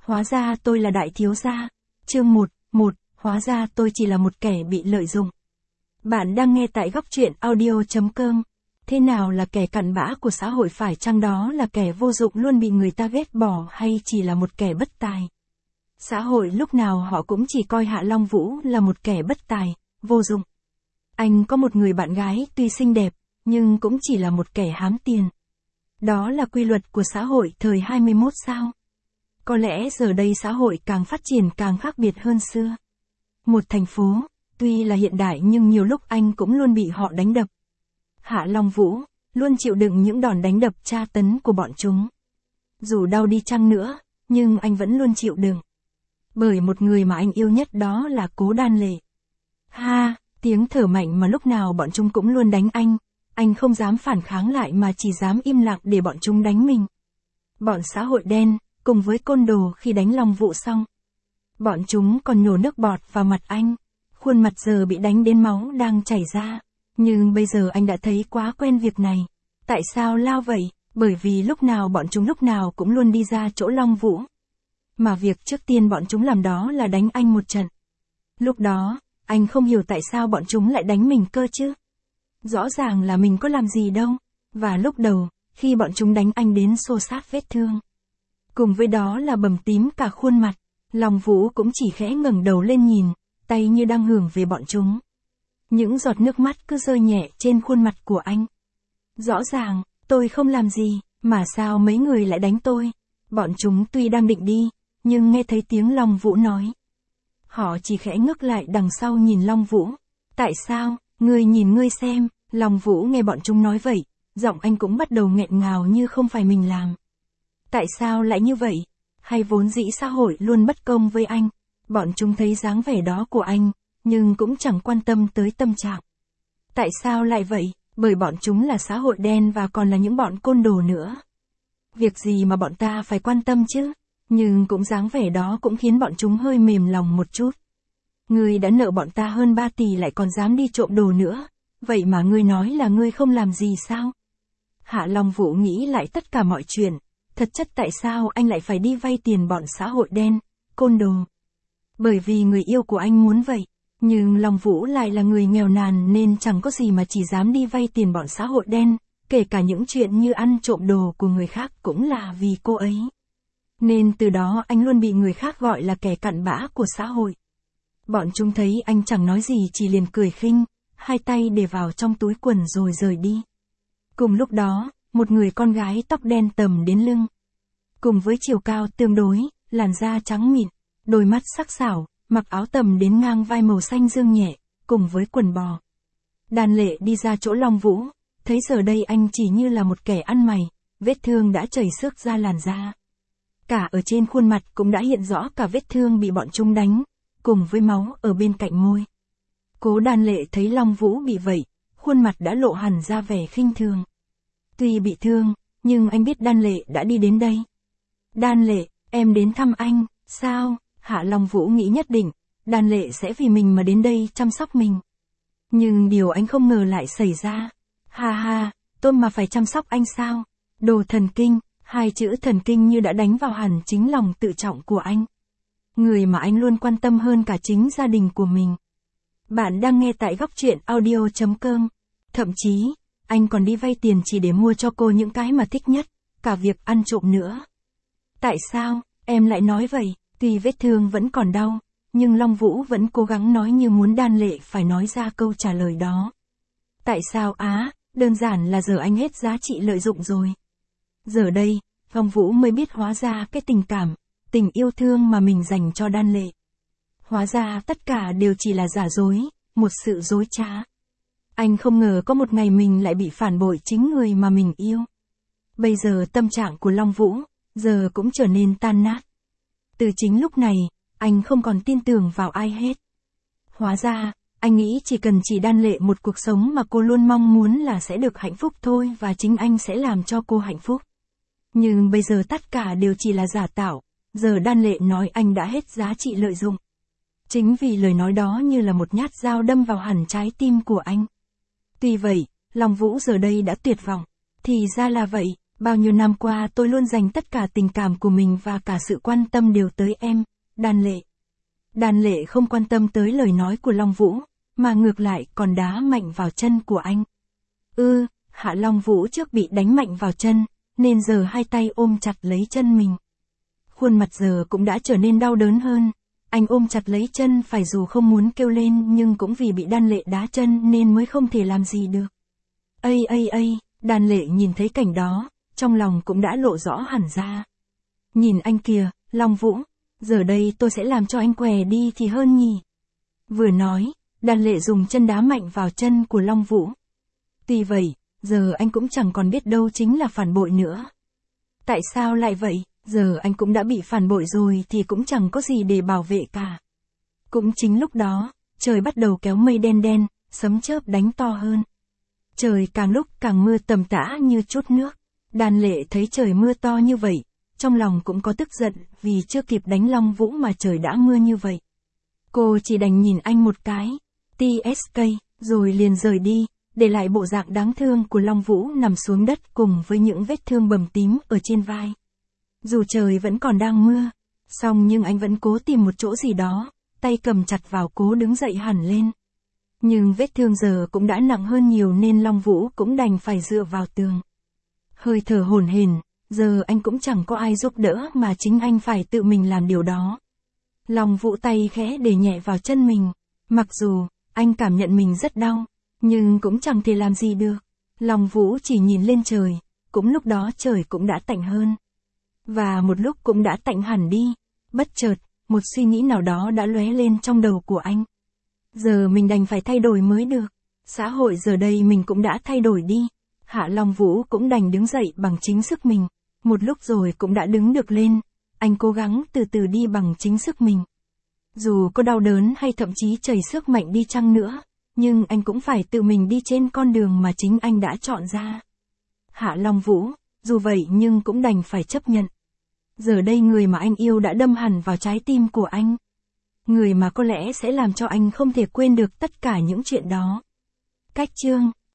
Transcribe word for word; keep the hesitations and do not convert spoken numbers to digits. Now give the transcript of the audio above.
Hóa ra tôi là đại thiếu gia. Chương một, một, hóa ra tôi chỉ là một kẻ bị lợi dụng. Bạn đang nghe tại góc truyện audio chấm com. Thế nào là kẻ cặn bã của xã hội, phải chăng đó là kẻ vô dụng luôn bị người ta ghét bỏ, hay chỉ là một kẻ bất tài? Xã hội lúc nào họ cũng chỉ coi Hạ Long Vũ là một kẻ bất tài, vô dụng. Anh có một người bạn gái tuy xinh đẹp, nhưng cũng chỉ là một kẻ hám tiền. Đó là quy luật của xã hội thời hai mươi mốt sao? Có lẽ giờ đây xã hội càng phát triển càng khác biệt hơn xưa. Một thành phố, tuy là hiện đại nhưng nhiều lúc anh cũng luôn bị họ đánh đập. Hạ Long Vũ luôn chịu đựng những đòn đánh đập tra tấn của bọn chúng. Dù đau đi chăng nữa, nhưng anh vẫn luôn chịu đựng. Bởi một người mà anh yêu nhất, đó là Cố Đan Lệ. Ha, tiếng thở mạnh mà lúc nào bọn chúng cũng luôn đánh anh. Anh không dám phản kháng lại mà chỉ dám im lặng để bọn chúng đánh mình. Bọn xã hội đen, cùng với côn đồ khi đánh Long Vũ xong. Bọn chúng còn nhổ nước bọt vào mặt anh. Khuôn mặt giờ bị đánh đến máu đang chảy ra. Nhưng bây giờ anh đã thấy quá quen việc này. Tại sao lao vậy? Bởi vì lúc nào bọn chúng lúc nào cũng luôn đi ra chỗ Long Vũ. Mà việc trước tiên bọn chúng làm đó là đánh anh một trận. Lúc đó, anh không hiểu tại sao bọn chúng lại đánh mình cơ chứ. Rõ ràng là mình có làm gì đâu. Và lúc đầu, khi bọn chúng đánh anh đến xô xát vết thương. Cùng với đó là bầm tím cả khuôn mặt, Long Vũ cũng chỉ khẽ ngẩng đầu lên nhìn, tay như đang hưởng về bọn chúng. Những giọt nước mắt cứ rơi nhẹ trên khuôn mặt của anh. Rõ ràng, tôi không làm gì, mà sao mấy người lại đánh tôi? Bọn chúng tuy đang định đi, nhưng nghe thấy tiếng Long Vũ nói. Họ chỉ khẽ ngước lại đằng sau nhìn Long Vũ. Tại sao? Ngươi nhìn ngươi xem. Long Vũ nghe bọn chúng nói vậy, giọng anh cũng bắt đầu nghẹn ngào như không phải mình làm. Tại sao lại như vậy? Hay vốn dĩ xã hội luôn bất công với anh? Bọn chúng thấy dáng vẻ đó của anh, nhưng cũng chẳng quan tâm tới tâm trạng. Tại sao lại vậy? Bởi bọn chúng là xã hội đen và còn là những bọn côn đồ nữa. Việc gì mà bọn ta phải quan tâm chứ? Nhưng cũng dáng vẻ đó cũng khiến bọn chúng hơi mềm lòng một chút. Ngươi đã nợ bọn ta hơn ba tỷ lại còn dám đi trộm đồ nữa. Vậy mà ngươi nói là ngươi không làm gì sao? Hạ Long Vũ nghĩ lại tất cả mọi chuyện. Thật chất tại sao anh lại phải đi vay tiền bọn xã hội đen, côn đồ? Bởi vì người yêu của anh muốn vậy. Nhưng Long Vũ lại là người nghèo nàn nên chẳng có gì mà chỉ dám đi vay tiền bọn xã hội đen. Kể cả những chuyện như ăn trộm đồ của người khác cũng là vì cô ấy. Nên từ đó anh luôn bị người khác gọi là kẻ cặn bã của xã hội. Bọn chúng thấy anh chẳng nói gì chỉ liền cười khinh, hai tay để vào trong túi quần rồi rời đi. Cùng lúc đó, một người con gái tóc đen tầm đến lưng. Cùng với chiều cao tương đối, làn da trắng mịn, đôi mắt sắc sảo, mặc áo tầm đến ngang vai màu xanh dương nhẹ, cùng với quần bò. Đan Lệ đi ra chỗ Long Vũ, thấy giờ đây anh chỉ như là một kẻ ăn mày, vết thương đã chảy xước ra làn da. Cả ở trên khuôn mặt cũng đã hiện rõ cả vết thương bị bọn chúng đánh, cùng với máu ở bên cạnh môi. Cố Đan Lệ thấy Long Vũ bị vậy, khuôn mặt đã lộ hẳn ra vẻ khinh thường. Tuy bị thương, nhưng anh biết Đan Lệ đã đi đến đây. Đan Lệ, em đến thăm anh, sao? Hạ Long Vũ nghĩ nhất định, Đan Lệ sẽ vì mình mà đến đây chăm sóc mình. Nhưng điều anh không ngờ lại xảy ra. Ha ha, tôi mà phải chăm sóc anh sao? Đồ thần kinh, hai chữ thần kinh như đã đánh vào hẳn chính lòng tự trọng của anh. Người mà anh luôn quan tâm hơn cả chính gia đình của mình. Bạn đang nghe tại góc truyện audio chấm com. Thậm chí, anh còn đi vay tiền chỉ để mua cho cô những cái mà thích nhất, cả việc ăn trộm nữa. Tại sao, em lại nói vậy? Tuy vết thương vẫn còn đau, nhưng Long Vũ vẫn cố gắng nói như muốn Đan Lệ phải nói ra câu trả lời đó. Tại sao á? Đơn giản là giờ anh hết giá trị lợi dụng rồi. Giờ đây, Long Vũ mới biết hóa ra cái tình cảm, tình yêu thương mà mình dành cho Đan Lệ. Hóa ra tất cả đều chỉ là giả dối, một sự dối trá. Anh không ngờ có một ngày mình lại bị phản bội chính người mà mình yêu. Bây giờ tâm trạng của Long Vũ, giờ cũng trở nên tan nát. Từ chính lúc này, anh không còn tin tưởng vào ai hết. Hóa ra, anh nghĩ chỉ cần chỉ Đan Lệ một cuộc sống mà cô luôn mong muốn là sẽ được hạnh phúc thôi và chính anh sẽ làm cho cô hạnh phúc. Nhưng bây giờ tất cả đều chỉ là giả tạo, giờ Đan Lệ nói anh đã hết giá trị lợi dụng. Chính vì lời nói đó như là một nhát dao đâm vào hẳn trái tim của anh. Tuy vậy, Long Vũ giờ đây đã tuyệt vọng. Thì ra là vậy, Bao nhiêu năm qua tôi luôn dành tất cả tình cảm của mình và cả sự quan tâm đều tới em, Đan Lệ. Đan Lệ không quan tâm tới lời nói của Long Vũ, mà ngược lại còn đá mạnh vào chân của anh. Ư, Hạ Long Vũ trước bị đánh mạnh vào chân, nên giờ hai tay ôm chặt lấy chân mình. Khuôn mặt giờ cũng đã trở nên đau đớn hơn. Anh ôm chặt lấy chân phải dù không muốn kêu lên nhưng cũng vì bị Đan Lệ đá chân nên mới không thể làm gì được. Ây ây ây, Đan Lệ nhìn thấy cảnh đó, trong lòng cũng đã lộ rõ hẳn ra. Nhìn anh kìa, Long Vũ, giờ đây tôi sẽ làm cho anh què đi thì hơn nhỉ. Vừa nói, Đan Lệ dùng chân đá mạnh vào chân của Long Vũ. Tuy vậy, giờ anh cũng chẳng còn biết đâu chính là phản bội nữa. Tại sao lại vậy? Giờ anh cũng đã bị phản bội rồi thì cũng chẳng có gì để bảo vệ cả. Cũng chính lúc đó, trời bắt đầu kéo mây đen đen, sấm chớp đánh to hơn. Trời càng lúc càng mưa tầm tã như chút nước. Đan Lệ thấy trời mưa to như vậy, trong lòng cũng có tức giận vì chưa kịp đánh Long Vũ mà trời đã mưa như vậy. Cô chỉ đành nhìn anh một cái, tê ét ca, rồi liền rời đi, để lại bộ dạng đáng thương của Long Vũ nằm xuống đất cùng với những vết thương bầm tím ở trên vai. Dù trời vẫn còn đang mưa, song nhưng anh vẫn cố tìm một chỗ gì đó, tay cầm chặt vào cố đứng dậy hẳn lên. Nhưng vết thương giờ cũng đã nặng hơn nhiều nên Long Vũ cũng đành phải dựa vào tường. Hơi thở hổn hển, giờ anh cũng chẳng có ai giúp đỡ mà chính anh phải tự mình làm điều đó. Long Vũ tay khẽ để nhẹ vào chân mình, mặc dù anh cảm nhận mình rất đau, nhưng cũng chẳng thể làm gì được. Long Vũ chỉ nhìn lên trời, cũng lúc đó trời cũng đã tạnh hơn. Và một lúc cũng đã tạnh hẳn đi, bất chợt, một suy nghĩ nào đó đã lóe lên trong đầu của anh. Giờ mình đành phải thay đổi mới được. Xã hội giờ đây mình cũng đã thay đổi đi. Hạ Long Vũ cũng đành đứng dậy bằng chính sức mình. Một lúc rồi cũng đã đứng được lên. Anh cố gắng từ từ đi bằng chính sức mình. Dù có đau đớn hay thậm chí chảy xước mạnh đi chăng nữa, nhưng anh cũng phải tự mình đi trên con đường mà chính anh đã chọn ra. Hạ Long Vũ, dù vậy nhưng cũng đành phải chấp nhận. Giờ đây người mà anh yêu đã đâm hẳn vào trái tim của anh. Người mà có lẽ sẽ làm cho anh không thể quên được tất cả những chuyện đó. Cách chương